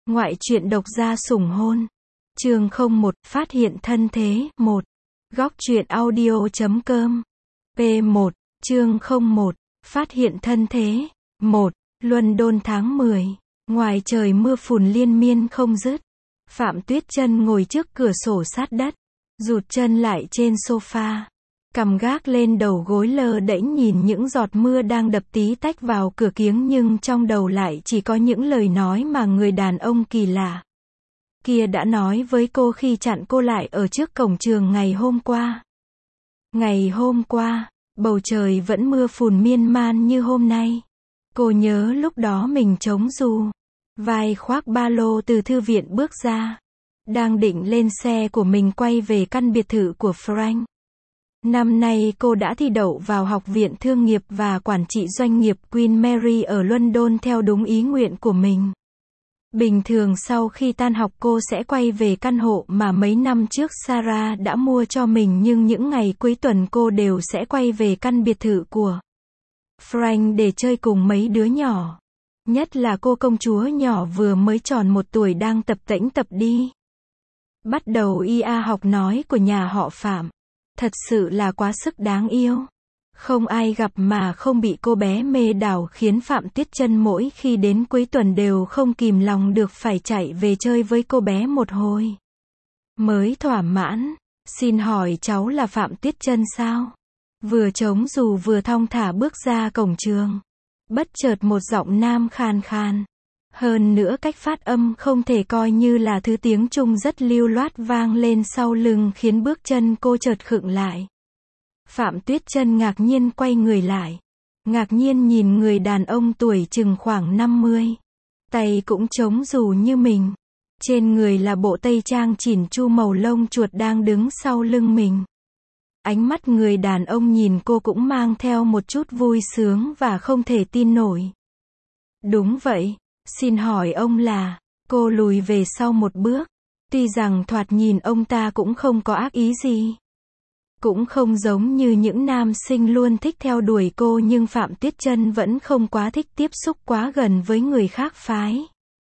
Ngoại truyện độc gia sủng hôn. Chương 01, phát hiện thân thế, 1. Góc truyện audio.com. P1, chương 01, phát hiện thân thế, 1. London tháng 10. Ngoài trời mưa phùn liên miên không dứt. Phạm Tuyết Chân ngồi trước cửa sổ sát đất, rụt chân lại trên sofa, cằm gác lên đầu gối lơ đễnh nhìn những giọt mưa đang đập tí tách vào cửa kiếng, nhưng trong đầu lại chỉ có những lời nói mà người đàn ông kỳ lạ kia đã nói với cô khi chặn cô lại ở trước cổng trường ngày hôm qua. Ngày hôm qua, bầu trời vẫn mưa phùn miên man như hôm nay. Cô nhớ lúc đó mình chống dù, vai khoác ba lô từ thư viện bước ra, đang định lên xe của mình quay về căn biệt thự của Frank. Năm nay cô đã thi đậu vào Học viện Thương nghiệp và Quản trị Doanh nghiệp Queen Mary ở London theo đúng ý nguyện của mình. Bình thường sau khi tan học cô sẽ quay về căn hộ mà mấy năm trước Sarah đã mua cho mình, nhưng những ngày cuối tuần cô đều sẽ quay về căn biệt thự của Frank để chơi cùng mấy đứa nhỏ. Nhất là cô công chúa nhỏ vừa mới tròn 1 tuổi đang tập tễnh tập đi. Bắt đầu học nói của nhà họ Phạm. Thật sự là quá sức đáng yêu. Không ai gặp mà không bị cô bé mê đảo, khiến Phạm Tuyết Chân mỗi khi đến cuối tuần đều không kìm lòng được phải chạy về chơi với cô bé một hồi mới thỏa mãn. Xin hỏi cháu là Phạm Tuyết Chân sao? Vừa chống dù vừa thong thả bước ra cổng trường, bất chợt một giọng nam khàn khàn, hơn nữa cách phát âm không thể coi như là thứ tiếng Trung, rất lưu loát vang lên sau lưng, khiến bước chân cô chợt khựng lại. Phạm Tuyết Chân ngạc nhiên quay người lại, ngạc nhiên nhìn người đàn ông tuổi chừng khoảng 50, tay cũng chống dù như mình, trên người là bộ tây trang chỉn chu màu lông chuột đang đứng sau lưng mình. Ánh mắt người đàn ông nhìn cô cũng mang theo một chút vui sướng và không thể tin nổi. Đúng vậy, xin hỏi ông là... Cô lùi về sau một bước. Tuy rằng thoạt nhìn ông ta cũng không có ác ý gì, cũng không giống như những nam sinh luôn thích theo đuổi cô, nhưng Phạm Tuyết Chân vẫn không quá thích tiếp xúc quá gần với người khác phái.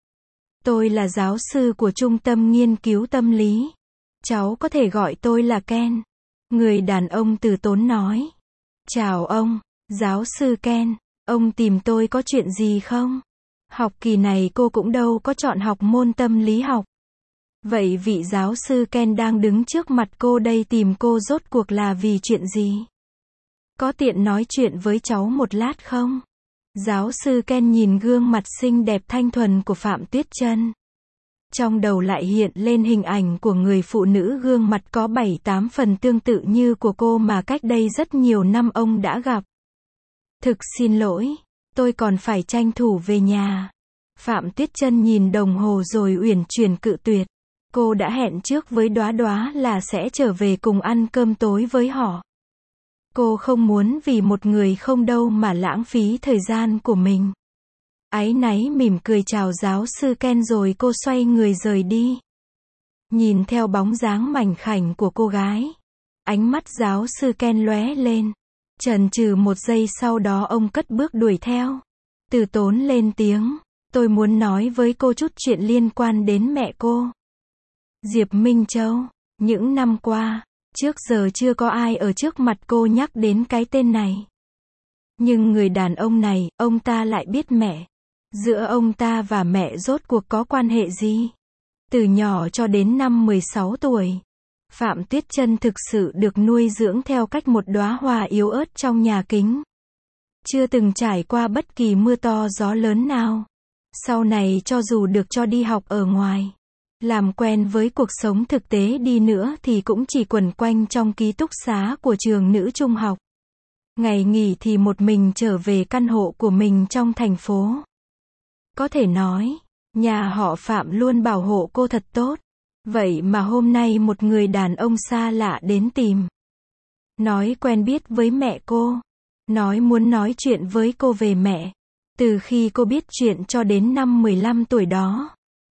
Tôi là giáo sư của Trung tâm Nghiên cứu Tâm lý. Cháu có thể gọi tôi là Ken. Người đàn ông từ tốn nói. Chào ông, giáo sư Ken. Ông tìm tôi có chuyện gì không? Học kỳ này cô cũng đâu có chọn học môn tâm lý học. Vậy vị giáo sư Ken đang đứng trước mặt cô đây tìm cô rốt cuộc là vì chuyện gì? Có tiện nói chuyện với cháu một lát không? Giáo sư Ken nhìn gương mặt xinh đẹp thanh thuần của Phạm Tuyết Chân. Trong đầu lại hiện lên hình ảnh của người phụ nữ gương mặt có 7-8 phần tương tự như của cô mà cách đây rất nhiều năm ông đã gặp. Thực xin lỗi, tôi còn phải tranh thủ về nhà. Phạm Tuyết Chân nhìn đồng hồ rồi uyển chuyển cự tuyệt. Cô đã hẹn trước với Đóa Đóa là sẽ trở về cùng ăn cơm tối với họ. Cô không muốn vì một người không đâu mà lãng phí thời gian của mình. Áy náy mỉm cười chào giáo sư Ken rồi cô xoay người rời đi. Nhìn theo bóng dáng mảnh khảnh của cô gái, ánh mắt giáo sư Ken lóe lên. Chần chừ một giây sau đó ông cất bước đuổi theo. Từ tốn lên tiếng, tôi muốn nói với cô chút chuyện liên quan đến mẹ cô. Diệp Minh Châu. Những năm qua, trước giờ chưa có ai ở trước mặt cô nhắc đến cái tên này. Nhưng người đàn ông này, ông ta lại biết mẹ. Giữa ông ta và mẹ rốt cuộc có quan hệ gì? Từ nhỏ cho đến năm 16 tuổi, Phạm Tuyết Chân thực sự được nuôi dưỡng theo cách một đóa hoa yếu ớt trong nhà kính. Chưa từng trải qua bất kỳ mưa to gió lớn nào. Sau này cho dù được cho đi học ở ngoài, làm quen với cuộc sống thực tế đi nữa thì cũng chỉ quẩn quanh trong ký túc xá của trường nữ trung học. Ngày nghỉ thì một mình trở về căn hộ của mình trong thành phố. Có thể nói, nhà họ Phạm luôn bảo hộ cô thật tốt. Vậy mà hôm nay một người đàn ông xa lạ đến tìm. Nói quen biết với mẹ cô. Nói muốn nói chuyện với cô về mẹ. Từ khi cô biết chuyện cho đến năm 15 tuổi đó,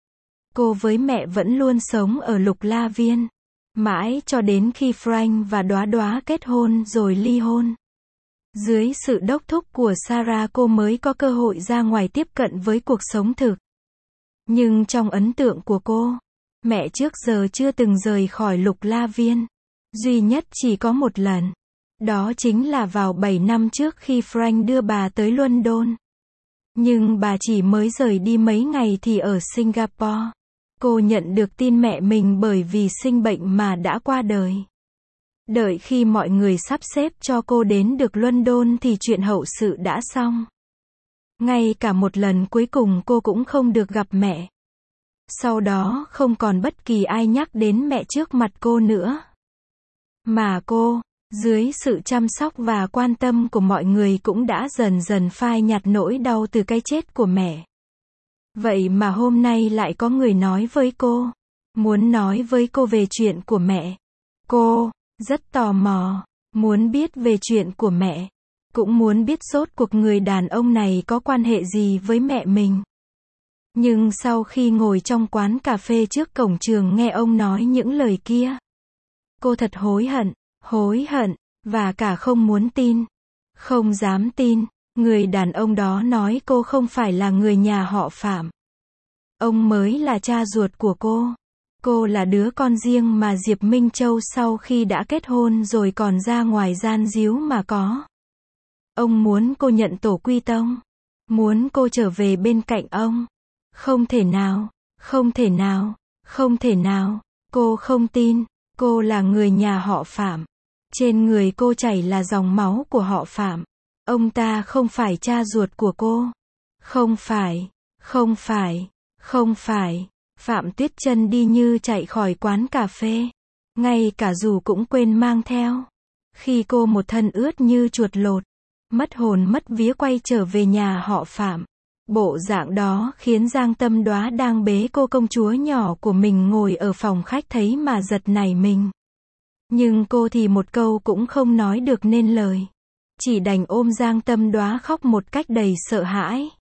cô với mẹ vẫn luôn sống ở Lục La Viên. Mãi cho đến khi Frank và Đóa Đóa kết hôn rồi ly hôn. Dưới sự đốc thúc của Sarah cô mới có cơ hội ra ngoài tiếp cận với cuộc sống thực. Nhưng trong ấn tượng của cô, mẹ trước giờ chưa từng rời khỏi Lục La Viên. Duy nhất chỉ có một lần. Đó chính là vào 7 năm trước khi Frank đưa bà tới London. Nhưng bà chỉ mới rời đi mấy ngày thì ở Singapore. Cô nhận được tin mẹ mình bởi vì sinh bệnh mà đã qua đời. Đợi khi mọi người sắp xếp cho cô đến được London thì chuyện hậu sự đã xong. Ngay cả một lần cuối cùng cô cũng không được gặp mẹ. Sau đó không còn bất kỳ ai nhắc đến mẹ trước mặt cô nữa. Mà cô, dưới sự chăm sóc và quan tâm của mọi người cũng đã dần dần phai nhạt nỗi đau từ cái chết của mẹ. Vậy mà hôm nay lại có người nói với cô, muốn nói với cô về chuyện của mẹ. Cô rất tò mò, muốn biết về chuyện của mẹ, cũng muốn biết rốt cuộc người đàn ông này có quan hệ gì với mẹ mình. Nhưng sau khi ngồi trong quán cà phê trước cổng trường nghe ông nói những lời kia, cô thật hối hận, và cả không muốn tin, không dám tin, người đàn ông đó nói cô không phải là người nhà họ Phạm. Ông mới là cha ruột của cô. Cô là đứa con riêng mà Diệp Minh Châu sau khi đã kết hôn rồi còn ra ngoài gian díu mà có. Ông muốn cô nhận tổ quy tông, muốn cô trở về bên cạnh ông. Không thể nào, không thể nào, không thể nào, cô không tin, cô là người nhà họ Phạm. Trên người cô chảy là dòng máu của họ Phạm. Ông ta không phải cha ruột của cô. Không phải, không phải, không phải. Phạm Tuyết Chân đi như chạy khỏi quán cà phê. Ngay cả dù cũng quên mang theo. Khi cô một thân ướt như chuột lột, mất hồn mất vía quay trở về nhà họ Phạm. Bộ dạng đó khiến Giang Tâm Đoá đang bế cô công chúa nhỏ của mình ngồi ở phòng khách thấy mà giật nảy mình. Nhưng cô thì một câu cũng không nói được nên lời. Chỉ đành ôm Giang Tâm Đoá khóc một cách đầy sợ hãi.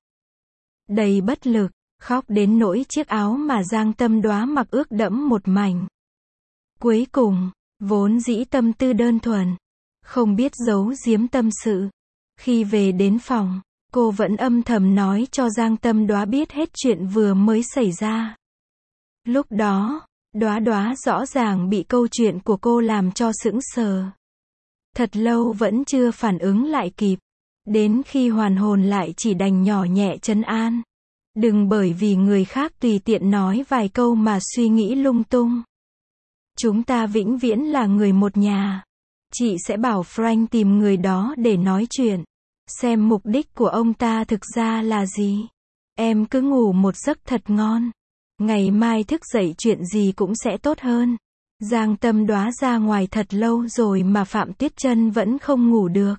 Đầy bất lực, khóc đến nỗi chiếc áo mà Giang Tâm Đoá mặc ướt đẫm một mảnh. Cuối cùng, vốn dĩ tâm tư đơn thuần, không biết giấu giếm tâm sự. Khi về đến phòng, cô vẫn âm thầm nói cho Giang Tâm Đoá biết hết chuyện vừa mới xảy ra. Lúc đó, Đoá Đoá rõ ràng bị câu chuyện của cô làm cho sững sờ. Thật lâu vẫn chưa phản ứng lại kịp. Đến khi hoàn hồn lại chỉ đành nhỏ nhẹ trấn an. Đừng bởi vì người khác tùy tiện nói vài câu mà suy nghĩ lung tung. Chúng ta vĩnh viễn là người một nhà. Chị sẽ bảo Frank tìm người đó để nói chuyện. Xem mục đích của ông ta thực ra là gì. Em cứ ngủ một giấc thật ngon. Ngày mai thức dậy chuyện gì cũng sẽ tốt hơn. Giang Tâm Đoá ra ngoài thật lâu rồi mà Phạm Tuyết Chân vẫn không ngủ được.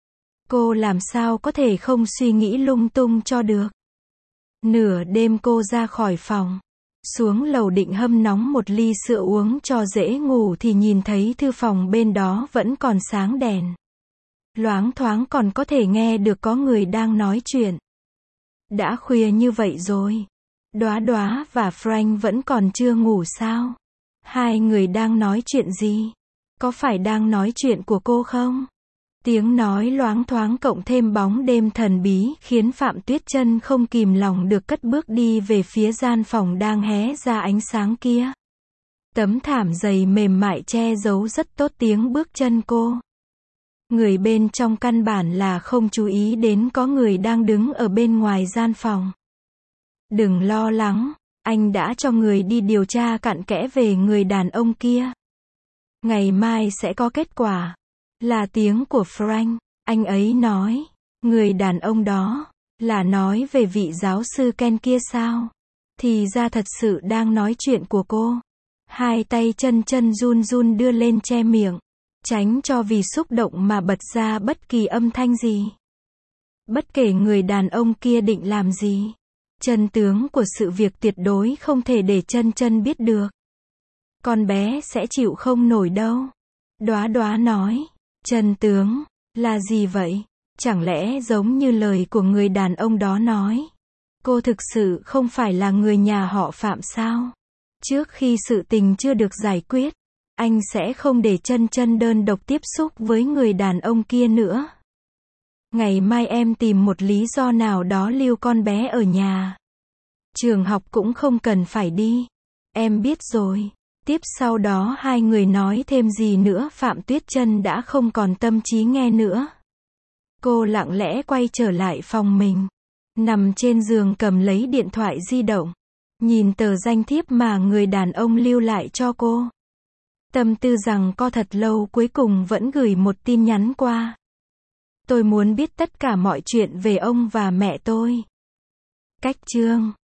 Cô làm sao có thể không suy nghĩ lung tung cho được. Nửa đêm cô ra khỏi phòng, xuống lầu định hâm nóng một ly sữa uống cho dễ ngủ thì nhìn thấy thư phòng bên đó vẫn còn sáng đèn. Loáng thoáng còn có thể nghe được có người đang nói chuyện. Đã khuya như vậy rồi. Đoá Đoá và Frank vẫn còn chưa ngủ sao? Hai người đang nói chuyện gì? Có phải đang nói chuyện của cô không? Tiếng nói loáng thoáng cộng thêm bóng đêm thần bí khiến Phạm Tuyết Chân không kìm lòng được cất bước đi về phía gian phòng đang hé ra ánh sáng kia. Tấm thảm dày mềm mại che giấu rất tốt tiếng bước chân cô. Người bên trong căn bản là không chú ý đến có người đang đứng ở bên ngoài gian phòng. Đừng lo lắng, anh đã cho người đi điều tra cặn kẽ về người đàn ông kia. Ngày mai sẽ có kết quả. Là tiếng của Frank, anh ấy nói. Người đàn ông đó, là nói về vị giáo sư Ken kia sao? Thì ra thật sự đang nói chuyện của cô. Hai tay chân run run đưa lên che miệng, tránh cho vì xúc động mà bật ra bất kỳ âm thanh gì. Bất kể người đàn ông kia định làm gì, chân tướng của sự việc tuyệt đối không thể để chân biết được. Con bé sẽ chịu không nổi đâu. Đoá Đoá nói. Chân tướng, là gì vậy? Chẳng lẽ giống như lời của người đàn ông đó nói, cô thực sự không phải là người nhà họ Phạm sao? Trước khi sự tình chưa được giải quyết, anh sẽ không để chân đơn độc tiếp xúc với người đàn ông kia nữa. Ngày mai em tìm một lý do nào đó lưu con bé ở nhà. Trường học cũng không cần phải đi. Em biết rồi. Tiếp sau đó hai người nói thêm gì nữa Phạm Tuyết Chân đã không còn tâm trí nghe nữa. Cô lặng lẽ quay trở lại phòng mình. Nằm trên giường cầm lấy điện thoại di động. Nhìn tờ danh thiếp mà người đàn ông lưu lại cho cô. Tâm tư rằng co thật lâu cuối cùng vẫn gửi một tin nhắn qua. Tôi muốn biết tất cả mọi chuyện về ông và mẹ tôi. Cách chương